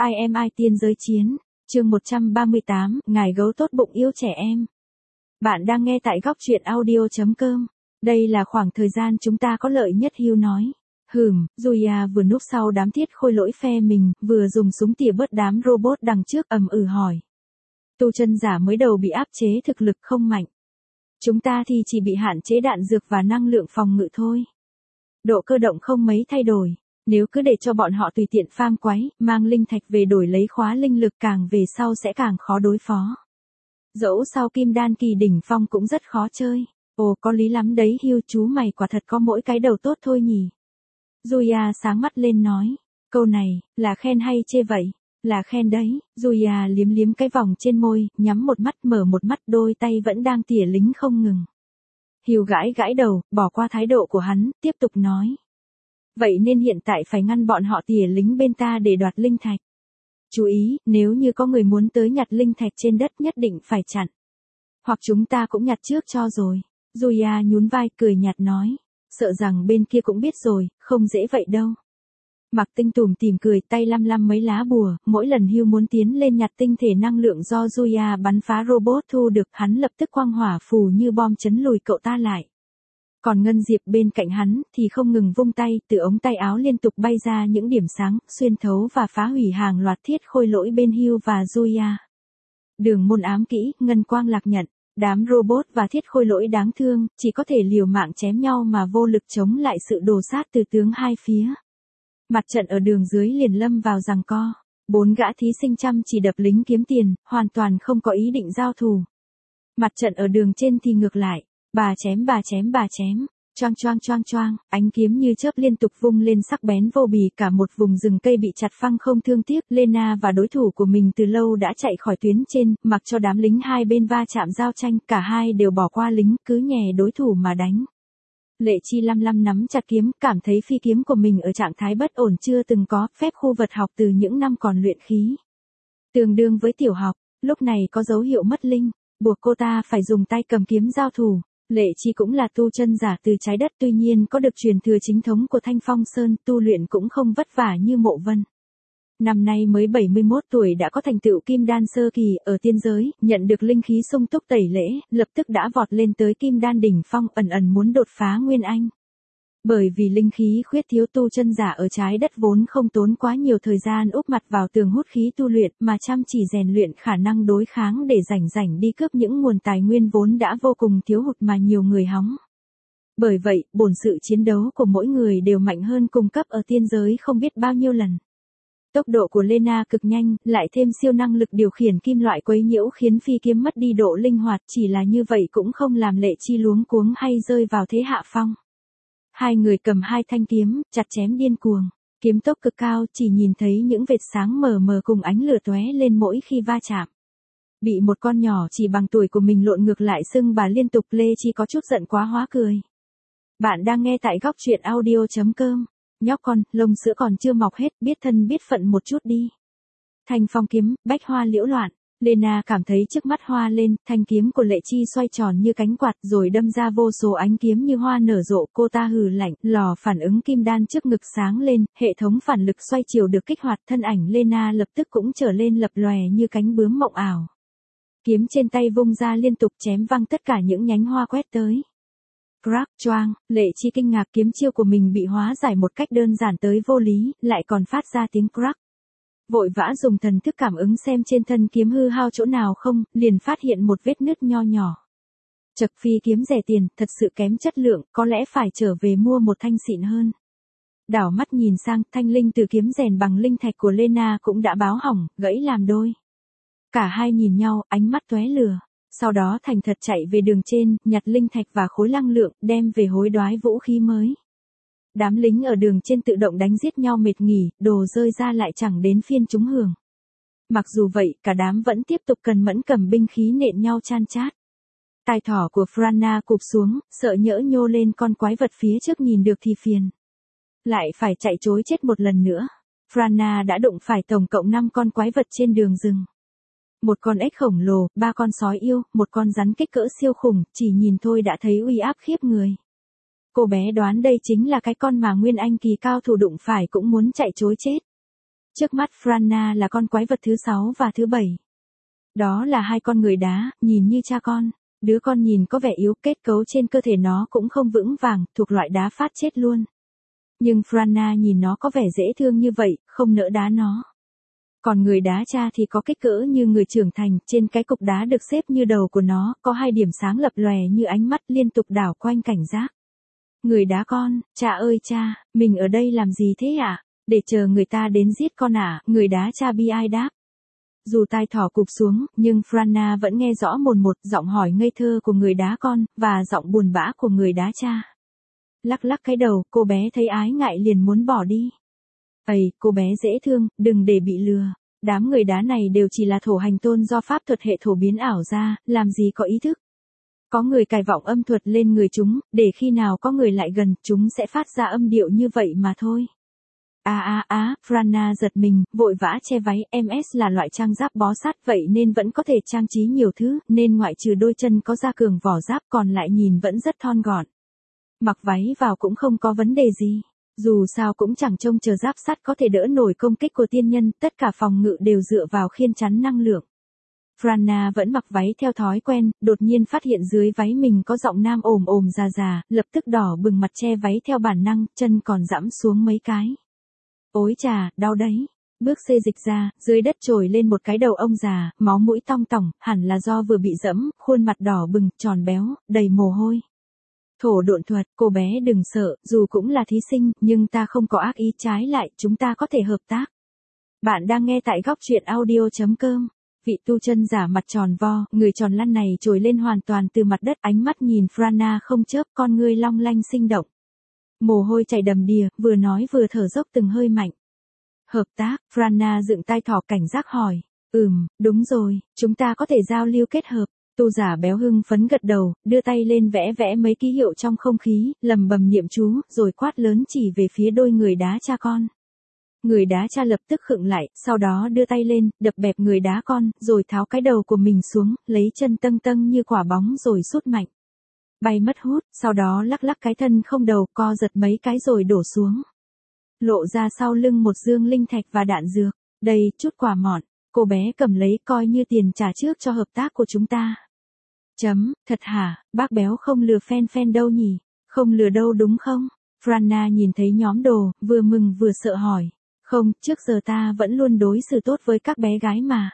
IMI tiên giới chiến, chương 138, ngài gấu tốt bụng yêu trẻ em. Bạn đang nghe tại góc truyện audio.com. Đây là khoảng thời gian chúng ta có lợi nhất, Hugh nói. Julia vừa núp sau đám thiết khôi lỗi phe mình, vừa dùng súng tỉa bớt đám robot đằng trước hỏi. Tu chân giả mới đầu bị áp chế thực lực không mạnh. Chúng ta thì chỉ bị hạn chế đạn dược và năng lượng phòng ngự thôi. Độ cơ động không mấy thay đổi. Nếu cứ để cho bọn họ tùy tiện phang quái, mang linh thạch về đổi lấy khóa linh lực, càng về sau sẽ càng khó đối phó. Dẫu sao kim đan kỳ đỉnh phong cũng rất khó chơi. Ồ, có lý lắm đấy Hugh, chú mày quả thật có mỗi cái đầu tốt thôi nhỉ. Julia sáng mắt lên nói. Câu này, là khen hay chê vậy? Là khen đấy. Julia liếm liếm cái vòng trên môi, nhắm một mắt mở một mắt, đôi tay vẫn đang tỉa lính không ngừng. Hugh gãi gãi đầu, bỏ qua thái độ của hắn, tiếp tục nói. Vậy nên hiện tại phải ngăn bọn họ tỉa lính bên ta để đoạt linh thạch. Chú ý, nếu như có người muốn tới nhặt linh thạch trên đất nhất định phải chặn. Hoặc chúng ta cũng nhặt trước cho rồi. Julia nhún vai cười nhạt nói. Sợ rằng bên kia cũng biết rồi, không dễ vậy đâu. Mạc Tinh tủm tỉm cười, tay lăm lăm mấy lá bùa. Mỗi lần Hugh muốn tiến lên nhặt tinh thể năng lượng do Julia bắn phá robot thu được, hắn lập tức quang hỏa phù như bom chấn lùi cậu ta lại. Còn Ngân Diệp bên cạnh hắn thì không ngừng vung tay, từ ống tay áo liên tục bay ra những điểm sáng, xuyên thấu và phá hủy hàng loạt thiết khôi lỗi bên Hugh và Julia. Đường môn ám kỹ, ngân quang lạc nhận, đám robot và thiết khôi lỗi đáng thương, chỉ có thể liều mạng chém nhau mà vô lực chống lại sự đổ sát từ tướng hai phía. Mặt trận ở đường dưới liền lâm vào giằng co. 4 gã thí sinh chăm chỉ đập lính kiếm tiền, hoàn toàn không có ý định giao thủ. Mặt trận ở đường trên thì ngược lại. Bà chém, choang choang choang choang, ánh kiếm như chớp liên tục vung lên sắc bén vô bì, cả một vùng rừng cây bị chặt phăng không thương tiếc. Lena và đối thủ của mình từ lâu đã chạy khỏi tuyến trên, mặc cho đám lính hai bên va chạm giao tranh, cả hai đều bỏ qua lính, cứ nhè đối thủ mà đánh. Lệ Chi lăm lăm nắm chặt kiếm, cảm thấy phi kiếm của mình ở trạng thái bất ổn chưa từng có, phép khu vật học từ những năm còn luyện khí. Tương đương với tiểu học, lúc này có dấu hiệu mất linh, buộc cô ta phải dùng tay cầm kiếm giao thủ. Lệ Chi cũng là tu chân giả từ trái đất, tuy nhiên có được truyền thừa chính thống của Thanh Phong Sơn, tu luyện cũng không vất vả như Mộ Vân. Năm nay mới 71 tuổi đã có thành tựu kim đan sơ kỳ, ở tiên giới, nhận được linh khí sung túc tẩy lễ, lập tức đã vọt lên tới kim đan đỉnh phong, ẩn muốn đột phá nguyên anh. Bởi vì linh khí khuyết thiếu, tu chân giả ở trái đất vốn không tốn quá nhiều thời gian úp mặt vào tường hút khí tu luyện, mà chăm chỉ rèn luyện khả năng đối kháng để rảnh đi cướp những nguồn tài nguyên vốn đã vô cùng thiếu hụt mà nhiều người hóng. Bởi vậy, bổn sự chiến đấu của mỗi người đều mạnh hơn cùng cấp ở tiên giới không biết bao nhiêu lần. Tốc độ của Lena cực nhanh, lại thêm siêu năng lực điều khiển kim loại quấy nhiễu khiến phi kiếm mất đi độ linh hoạt, chỉ là như vậy cũng không làm Lệ Chi luống cuống hay rơi vào thế hạ phong. Hai người cầm hai thanh kiếm, chặt chém điên cuồng, kiếm tốc cực cao, chỉ nhìn thấy những vệt sáng mờ mờ cùng ánh lửa tóe lên mỗi khi va chạm. Bị một con nhỏ chỉ bằng tuổi của mình lộn ngược lại xưng bà liên tục, Lê Chi có chút giận quá hóa cười. Bạn đang nghe tại góc truyện audio.com. Nhóc con, lông sữa còn chưa mọc hết, biết thân biết phận một chút đi. Thanh phong kiếm, bách hoa liễu loạn. Lena cảm thấy trước mắt hoa lên, thanh kiếm của Lệ Chi xoay tròn như cánh quạt rồi đâm ra vô số ánh kiếm như hoa nở rộ. Cô ta hừ lạnh, lò phản ứng kim đan trước ngực sáng lên, hệ thống phản lực xoay chiều được kích hoạt, thân ảnh Lena lập tức cũng trở lên lập lòe như cánh bướm mộng ảo. Kiếm trên tay vung ra liên tục chém văng tất cả những nhánh hoa quét tới. Crack choang, Lệ Chi kinh ngạc kiếm chiêu của mình bị hóa giải một cách đơn giản tới vô lý, lại còn phát ra tiếng crack. Vội vã dùng thần thức cảm ứng xem trên thân kiếm hư hao chỗ nào không, liền phát hiện một vết nứt nho nhỏ. Chật, phi kiếm rẻ tiền, thật sự kém chất lượng, có lẽ phải trở về mua một thanh xịn hơn. Đảo mắt nhìn sang, thanh linh từ kiếm rèn bằng linh thạch của Lena cũng đã báo hỏng, gãy làm đôi. Cả hai nhìn nhau, ánh mắt tóe lửa. Sau đó thành thật chạy về đường trên, nhặt linh thạch và khối năng lượng, đem về hối đoái vũ khí mới. Đám lính ở đường trên tự động đánh giết nhau mệt nghỉ, đồ rơi ra lại chẳng đến phiên chúng hưởng. Mặc dù vậy, cả đám vẫn tiếp tục cần mẫn cầm binh khí nện nhau chan chát. Tai thỏ của Franna cụp xuống, sợ nhỡ nhô lên con quái vật phía trước nhìn được thì phiền. Lại phải chạy trối chết một lần nữa. Franna đã đụng phải tổng cộng 5 con quái vật trên đường rừng. Một con ếch khổng lồ, 3 con sói yêu, một con rắn kích cỡ siêu khủng, chỉ nhìn thôi đã thấy uy áp khiếp người. Cô bé đoán đây chính là cái con mà Nguyên Anh kỳ cao thủ đụng phải cũng muốn chạy trối chết. Trước mắt Franna là con quái vật thứ 6 và thứ 7. Đó là hai con người đá, nhìn như cha con. Đứa con nhìn có vẻ yếu, kết cấu trên cơ thể nó cũng không vững vàng, thuộc loại đá phát chết luôn. Nhưng Franna nhìn nó có vẻ dễ thương như vậy, không nỡ đá nó. Còn người đá cha thì có kích cỡ như người trưởng thành, trên cái cục đá được xếp như đầu của nó, có hai điểm sáng lập lòe như ánh mắt liên tục đảo quanh cảnh giác. Người đá con, cha ơi cha, mình ở đây làm gì thế ạ? Để chờ người ta đến giết con à? Người đá cha bi ai đáp. Dù tai thỏ cụp xuống, nhưng Franna vẫn nghe rõ mồn một giọng hỏi ngây thơ của người đá con, và giọng buồn bã của người đá cha. Lắc lắc cái đầu, cô bé thấy ái ngại liền muốn bỏ đi. Ây, cô bé dễ thương, đừng để bị lừa. Đám người đá này đều chỉ là thổ hành tôn do pháp thuật hệ thổ biến ảo ra, làm gì có ý thức. Có người cài vọng âm thuật lên người chúng, để khi nào có người lại gần, chúng sẽ phát ra âm điệu như vậy mà thôi. Franna giật mình, vội vã che váy, MS là loại trang giáp bó sát vậy nên vẫn có thể trang trí nhiều thứ, nên ngoại trừ đôi chân có da cường vỏ giáp còn lại nhìn vẫn rất thon gọn. Mặc váy vào cũng không có vấn đề gì. Dù sao cũng chẳng trông chờ giáp sắt có thể đỡ nổi công kích của tiên nhân, tất cả phòng ngự đều dựa vào khiên chắn năng lượng. Franna vẫn mặc váy theo thói quen, đột nhiên phát hiện dưới váy mình có giọng nam ồm ồm già già, lập tức đỏ bừng mặt che váy theo bản năng, chân còn dẫm xuống mấy cái. Ôi chà, đau đấy. Bước xê dịch ra, dưới đất trồi lên một cái đầu ông già, máu mũi tong tỏng, hẳn là do vừa bị dẫm, khuôn mặt đỏ bừng, tròn béo, đầy mồ hôi. Thổ độn thuật, cô bé đừng sợ, dù cũng là thí sinh, nhưng ta không có ác ý, trái lại, chúng ta có thể hợp tác. Bạn đang nghe tại góc truyện audio.com. Vị tu chân giả mặt tròn vo, người tròn lăn này trồi lên hoàn toàn từ mặt đất, ánh mắt nhìn Franna không chớp, con ngươi long lanh sinh động. Mồ hôi chảy đầm đìa, vừa nói vừa thở dốc từng hơi mạnh. Hợp tác, Franna dựng tai thỏ cảnh giác hỏi. Đúng rồi, chúng ta có thể giao lưu kết hợp. Tu giả béo hưng phấn gật đầu, đưa tay lên vẽ vẽ mấy ký hiệu trong không khí, lầm bầm niệm chú, rồi quát lớn chỉ về phía đôi người đá cha con. Người đá cha lập tức khựng lại, sau đó đưa tay lên, đập bẹp người đá con, rồi tháo cái đầu của mình xuống, lấy chân tâng tâng như quả bóng rồi sút mạnh. Bay mất hút, sau đó lắc lắc cái thân không đầu, co giật mấy cái rồi đổ xuống. Lộ ra sau lưng một dương linh thạch và đạn dược. Đây, chút quả mọn. Cô bé cầm lấy coi như tiền trả trước cho hợp tác của chúng ta. Thật hả, bác béo không lừa Phen đâu nhỉ? Không lừa đâu đúng không? Franna nhìn thấy nhóm đồ, vừa mừng vừa sợ hỏi. Không, trước giờ ta vẫn luôn đối xử tốt với các bé gái mà.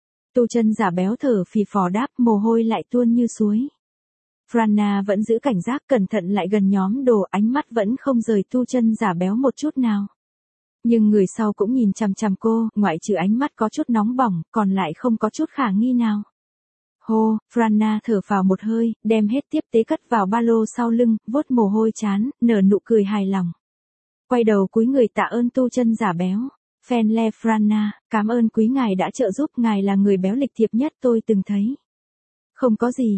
Tu chân giả béo thở phì phò đáp, mồ hôi lại tuôn như suối. Franna vẫn giữ cảnh giác cẩn thận lại gần nhóm đồ, ánh mắt vẫn không rời tu chân giả béo một chút nào. Nhưng người sau cũng nhìn chằm chằm cô, ngoại trừ ánh mắt có chút nóng bỏng, còn lại không có chút khả nghi nào. Hô, Franna thở phào một hơi, đem hết tiếp tế cất vào ba lô sau lưng, vuốt mồ hôi chán, nở nụ cười hài lòng. Quay đầu cúi người tạ ơn tu chân giả béo. Phenle Franna, cảm ơn quý ngài đã trợ giúp, ngài là người béo lịch thiệp nhất tôi từng thấy. Không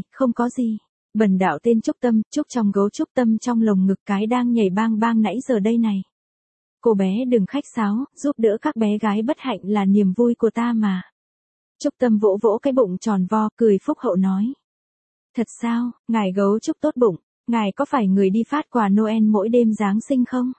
có gì. Bần đạo tên Trúc Tâm, Trúc trong gấu Trúc Tâm trong lồng ngực cái đang nhảy bang bang nãy giờ đây này. Cô bé đừng khách sáo, giúp đỡ các bé gái bất hạnh là niềm vui của ta mà. Trúc Tâm vỗ vỗ cái bụng tròn vo, cười phúc hậu nói. Thật sao, ngài gấu Trúc tốt bụng, ngài có phải người đi phát quà Noel mỗi đêm Giáng sinh không?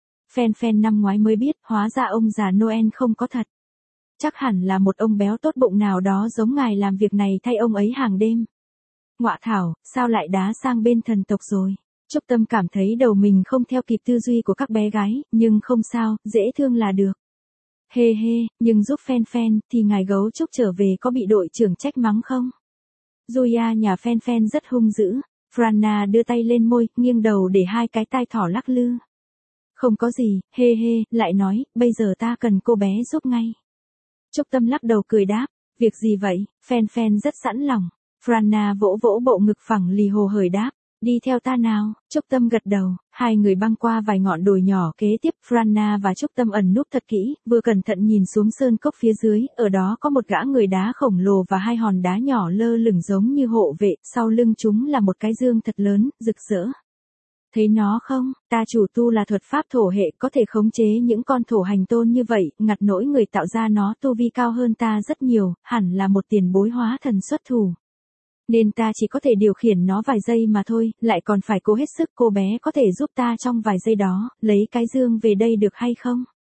Phen năm ngoái mới biết, hóa ra ông già Noel không có thật. Chắc hẳn là một ông béo tốt bụng nào đó giống ngài làm việc này thay ông ấy hàng đêm. Ngọa thảo, sao lại đá sang bên thần tộc rồi? Trúc Tâm cảm thấy đầu mình không theo kịp tư duy của các bé gái, nhưng không sao, dễ thương là được. Hê, nhưng giúp Phen thì ngài gấu Trúc trở về có bị đội trưởng trách mắng không? Julia nhà Phen rất hung dữ. Franna đưa tay lên môi, nghiêng đầu để hai cái tai thỏ lắc lư. Không có gì, hê, lại nói, bây giờ ta cần cô bé giúp ngay. Trúc Tâm lắc đầu cười đáp, việc gì vậy? Phen rất sẵn lòng. Franna vỗ vỗ bộ ngực phẳng lì hồ hởi đáp, đi theo ta nào. Trúc Tâm gật đầu, hai người băng qua vài ngọn đồi nhỏ kế tiếp. Franna và Trúc Tâm ẩn núp thật kỹ, vừa cẩn thận nhìn xuống sơn cốc phía dưới, ở đó có một gã người đá khổng lồ và hai hòn đá nhỏ lơ lửng giống như hộ vệ, sau lưng chúng là một cái dương thật lớn, rực rỡ. Thấy nó không, ta chủ tu là thuật pháp thổ hệ, có thể khống chế những con thổ hành tôn như vậy, ngặt nỗi người tạo ra nó tu vi cao hơn ta rất nhiều, hẳn là một tiền bối hóa thần xuất thủ. Nên ta chỉ có thể điều khiển nó vài giây mà thôi, lại còn phải cố hết sức. Cô bé có thể giúp ta trong vài giây đó, lấy cái dương về đây được hay không?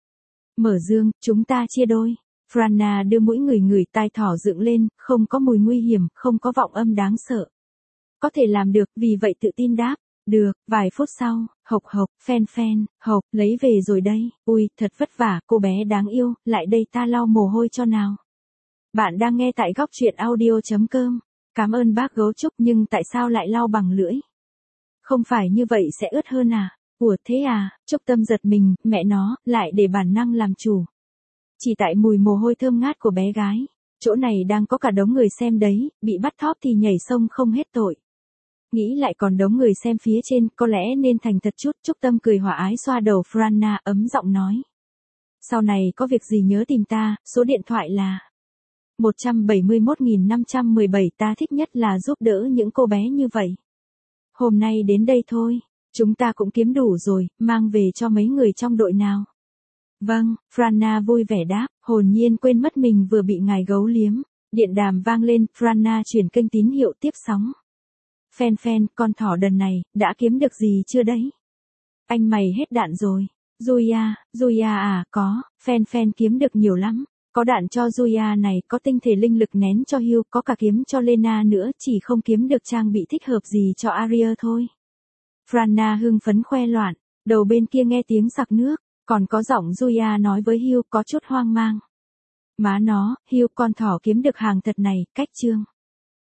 Mở dương, chúng ta chia đôi. Franna đưa mũi ngửi tai thỏ dựng lên, không có mùi nguy hiểm, không có vọng âm đáng sợ. Có thể làm được, vì vậy tự tin đáp. Được, vài phút sau, hộc hộc, phen, hộc, lấy về rồi đây, ui, thật vất vả, cô bé đáng yêu, lại đây ta lau mồ hôi cho nào. Bạn đang nghe tại góc truyện audio.com. Cảm ơn bác gấu trúc, nhưng tại sao lại lau bằng lưỡi? Không phải như vậy sẽ ướt hơn à? Ủa thế à? Trúc Tâm giật mình, mẹ nó, lại để bản năng làm chủ. Chỉ tại mùi mồ hôi thơm ngát của bé gái. Chỗ này đang có cả đống người xem đấy, bị bắt thóp thì nhảy sông không hết tội. Nghĩ lại còn đống người xem phía trên, có lẽ nên thành thật chút. Trúc Tâm cười hòa ái xoa đầu Franna, ấm giọng nói. Sau này có việc gì nhớ tìm ta, số điện thoại là 171.517. Ta thích nhất là giúp đỡ những cô bé như vậy. Hôm nay đến đây thôi, chúng ta cũng kiếm đủ rồi, mang về cho mấy người trong đội nào. Vâng, Franna vui vẻ đáp, hồn nhiên quên mất mình vừa bị ngài gấu liếm. Điện đàm vang lên, Franna chuyển kênh tín hiệu tiếp sóng. Phen, con thỏ đần này, đã kiếm được gì chưa đấy? Anh mày hết đạn rồi. Julia à, có, Phen kiếm được nhiều lắm. Có đạn cho Julia này, có tinh thể linh lực nén cho Hugh, có cả kiếm cho Lena nữa, chỉ không kiếm được trang bị thích hợp gì cho Arya thôi. Franna hưng phấn khoe loạn, đầu bên kia nghe tiếng sặc nước, còn có giọng Julia nói với Hugh có chút hoang mang. Má nó, Hugh, con thỏ kiếm được hàng thật này, cách chương.